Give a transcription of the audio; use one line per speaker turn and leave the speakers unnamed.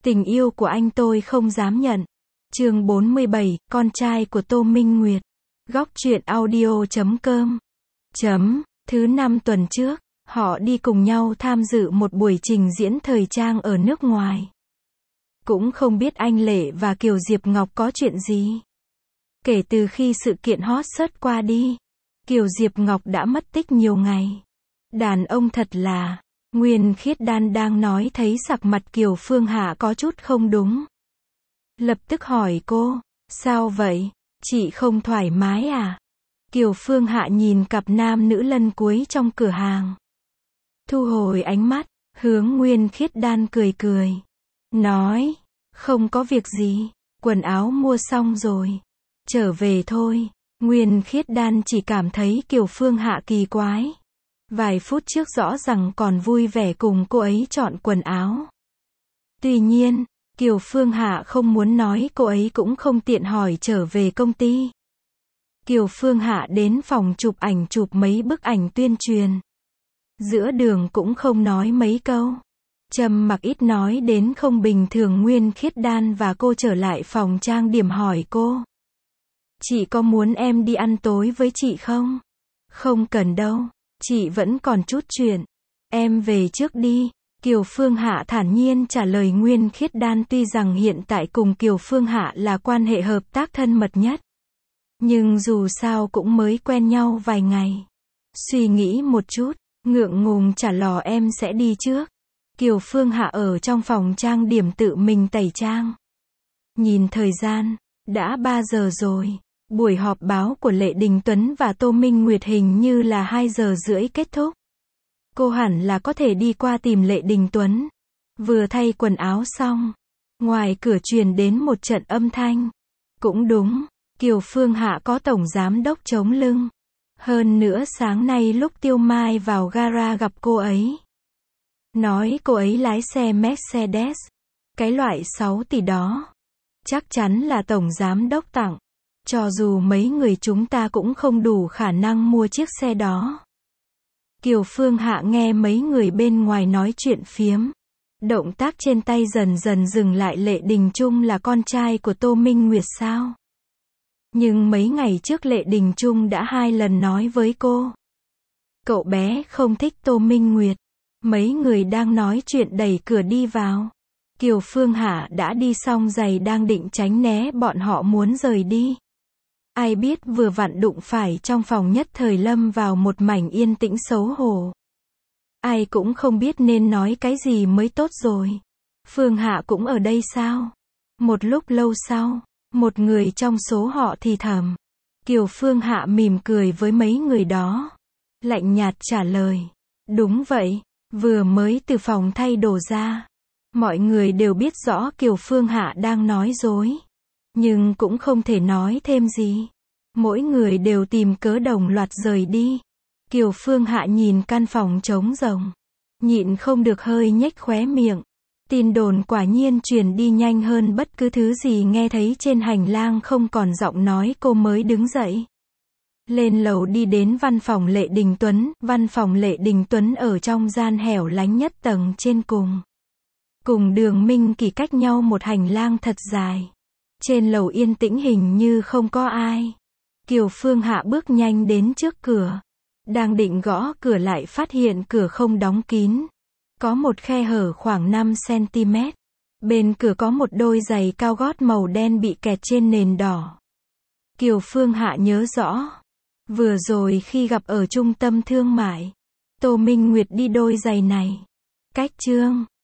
Tình yêu của anh tôi không dám nhận. Chương 47, con trai của Tô Minh Nguyệt. Góc truyện audio.com. Thứ 5 tuần trước, họ đi cùng nhau tham dự một buổi trình diễn thời trang ở nước ngoài. Cũng không biết anh Lệ và Kiều Diệp Ngọc có chuyện gì. Kể từ khi sự kiện hot search qua đi, Kiều Diệp Ngọc đã mất tích nhiều ngày. Đàn ông thật là... Nguyên Khiết Đan đang nói thấy sắc mặt Kiều Phương Hạ có chút không đúng. Lập tức hỏi cô, sao vậy, chị không thoải mái à? Kiều Phương Hạ nhìn cặp nam nữ lần cuối trong cửa hàng. Thu hồi ánh mắt, hướng Nguyên Khiết Đan cười cười. Nói, không có việc gì, quần áo mua xong rồi. Trở về thôi. Nguyên Khiết Đan chỉ cảm thấy Kiều Phương Hạ kỳ quái. Vài phút trước rõ ràng còn vui vẻ cùng cô ấy chọn quần áo. Tuy nhiên, Kiều Phương Hạ không muốn nói, cô ấy cũng không tiện hỏi trở về công ty. Kiều Phương Hạ đến phòng chụp ảnh chụp mấy bức ảnh tuyên truyền. Giữa đường cũng không nói mấy câu. Trầm mặc ít nói đến không bình thường. Nguyên Khiết Đan và cô trở lại phòng trang điểm hỏi cô. Chị có muốn em đi ăn tối với chị không? Không cần đâu. Chị vẫn còn chút chuyện. Em về trước đi. Kiều Phương Hạ thản nhiên trả lời. Nguyên Khiết Đan tuy rằng hiện tại cùng Kiều Phương Hạ là quan hệ hợp tác thân mật nhất. Nhưng dù sao cũng mới quen nhau vài ngày. Suy nghĩ một chút, ngượng ngùng trả lời em sẽ đi trước. Kiều Phương Hạ ở trong phòng trang điểm tự mình tẩy trang. Nhìn thời gian, đã 3 giờ rồi. Buổi họp báo của Lệ Đình Tuấn và Tô Minh Nguyệt hình như là 2 giờ rưỡi kết thúc. Cô hẳn là có thể đi qua tìm Lệ Đình Tuấn. Vừa thay quần áo xong, ngoài cửa truyền đến một trận âm thanh. Cũng đúng, Kiều Phương Hạ có tổng giám đốc chống lưng. Hơn nữa sáng nay lúc Tiêu Mai vào gara gặp cô ấy. Nói cô ấy lái xe Mercedes. Cái loại 6 tỷ đó. Chắc chắn là tổng giám đốc tặng. Cho dù mấy người chúng ta cũng không đủ khả năng mua chiếc xe đó. Kiều Phương Hạ nghe mấy người bên ngoài nói chuyện phiếm. Động tác trên tay dần dần dừng lại. Lệ Đình Trung là con trai của Tô Minh Nguyệt sao? Nhưng mấy ngày trước Lệ Đình Trung đã 2 lần nói với cô. Cậu bé không thích Tô Minh Nguyệt. Mấy người đang nói chuyện đẩy cửa đi vào. Kiều Phương Hạ đã đi xong giày đang định tránh né bọn họ muốn rời đi. Ai biết vừa vặn đụng phải trong phòng nhất thời lâm vào một mảnh yên tĩnh xấu hổ. Ai cũng không biết nên nói cái gì mới tốt rồi. Phương Hạ cũng ở đây sao? Một lúc lâu sau, một người trong số họ thì thầm. Kiều Phương Hạ mỉm cười với mấy người đó. Lạnh nhạt trả lời. Đúng vậy, vừa mới từ phòng thay đồ ra. Mọi người đều biết rõ Kiều Phương Hạ đang nói dối. Nhưng cũng không thể nói thêm gì. Mỗi người đều tìm cớ đồng loạt rời đi. Kiều Phương Hạ nhìn căn phòng trống rỗng. Nhịn không được hơi nhếch khóe miệng. Tin đồn quả nhiên truyền đi nhanh hơn bất cứ thứ gì. Nghe thấy trên hành lang không còn giọng nói, cô mới đứng dậy. Lên lầu đi đến văn phòng Lệ Đình Tuấn. Văn phòng Lệ Đình Tuấn ở trong gian hẻo lánh nhất tầng trên cùng. Cùng đường Minh Kỳ cách nhau một hành lang thật dài. Trên lầu yên tĩnh hình như không có ai. Kiều Phương Hạ bước nhanh đến trước cửa. Đang định gõ cửa lại phát hiện cửa không đóng kín. Có một khe hở khoảng 5 cm. Bên cửa có một đôi giày cao gót màu đen bị kẹt trên nền đỏ. Kiều Phương Hạ nhớ rõ. Vừa rồi khi gặp ở trung tâm thương mại, Tô Minh Nguyệt đi đôi giày này. Cách Trương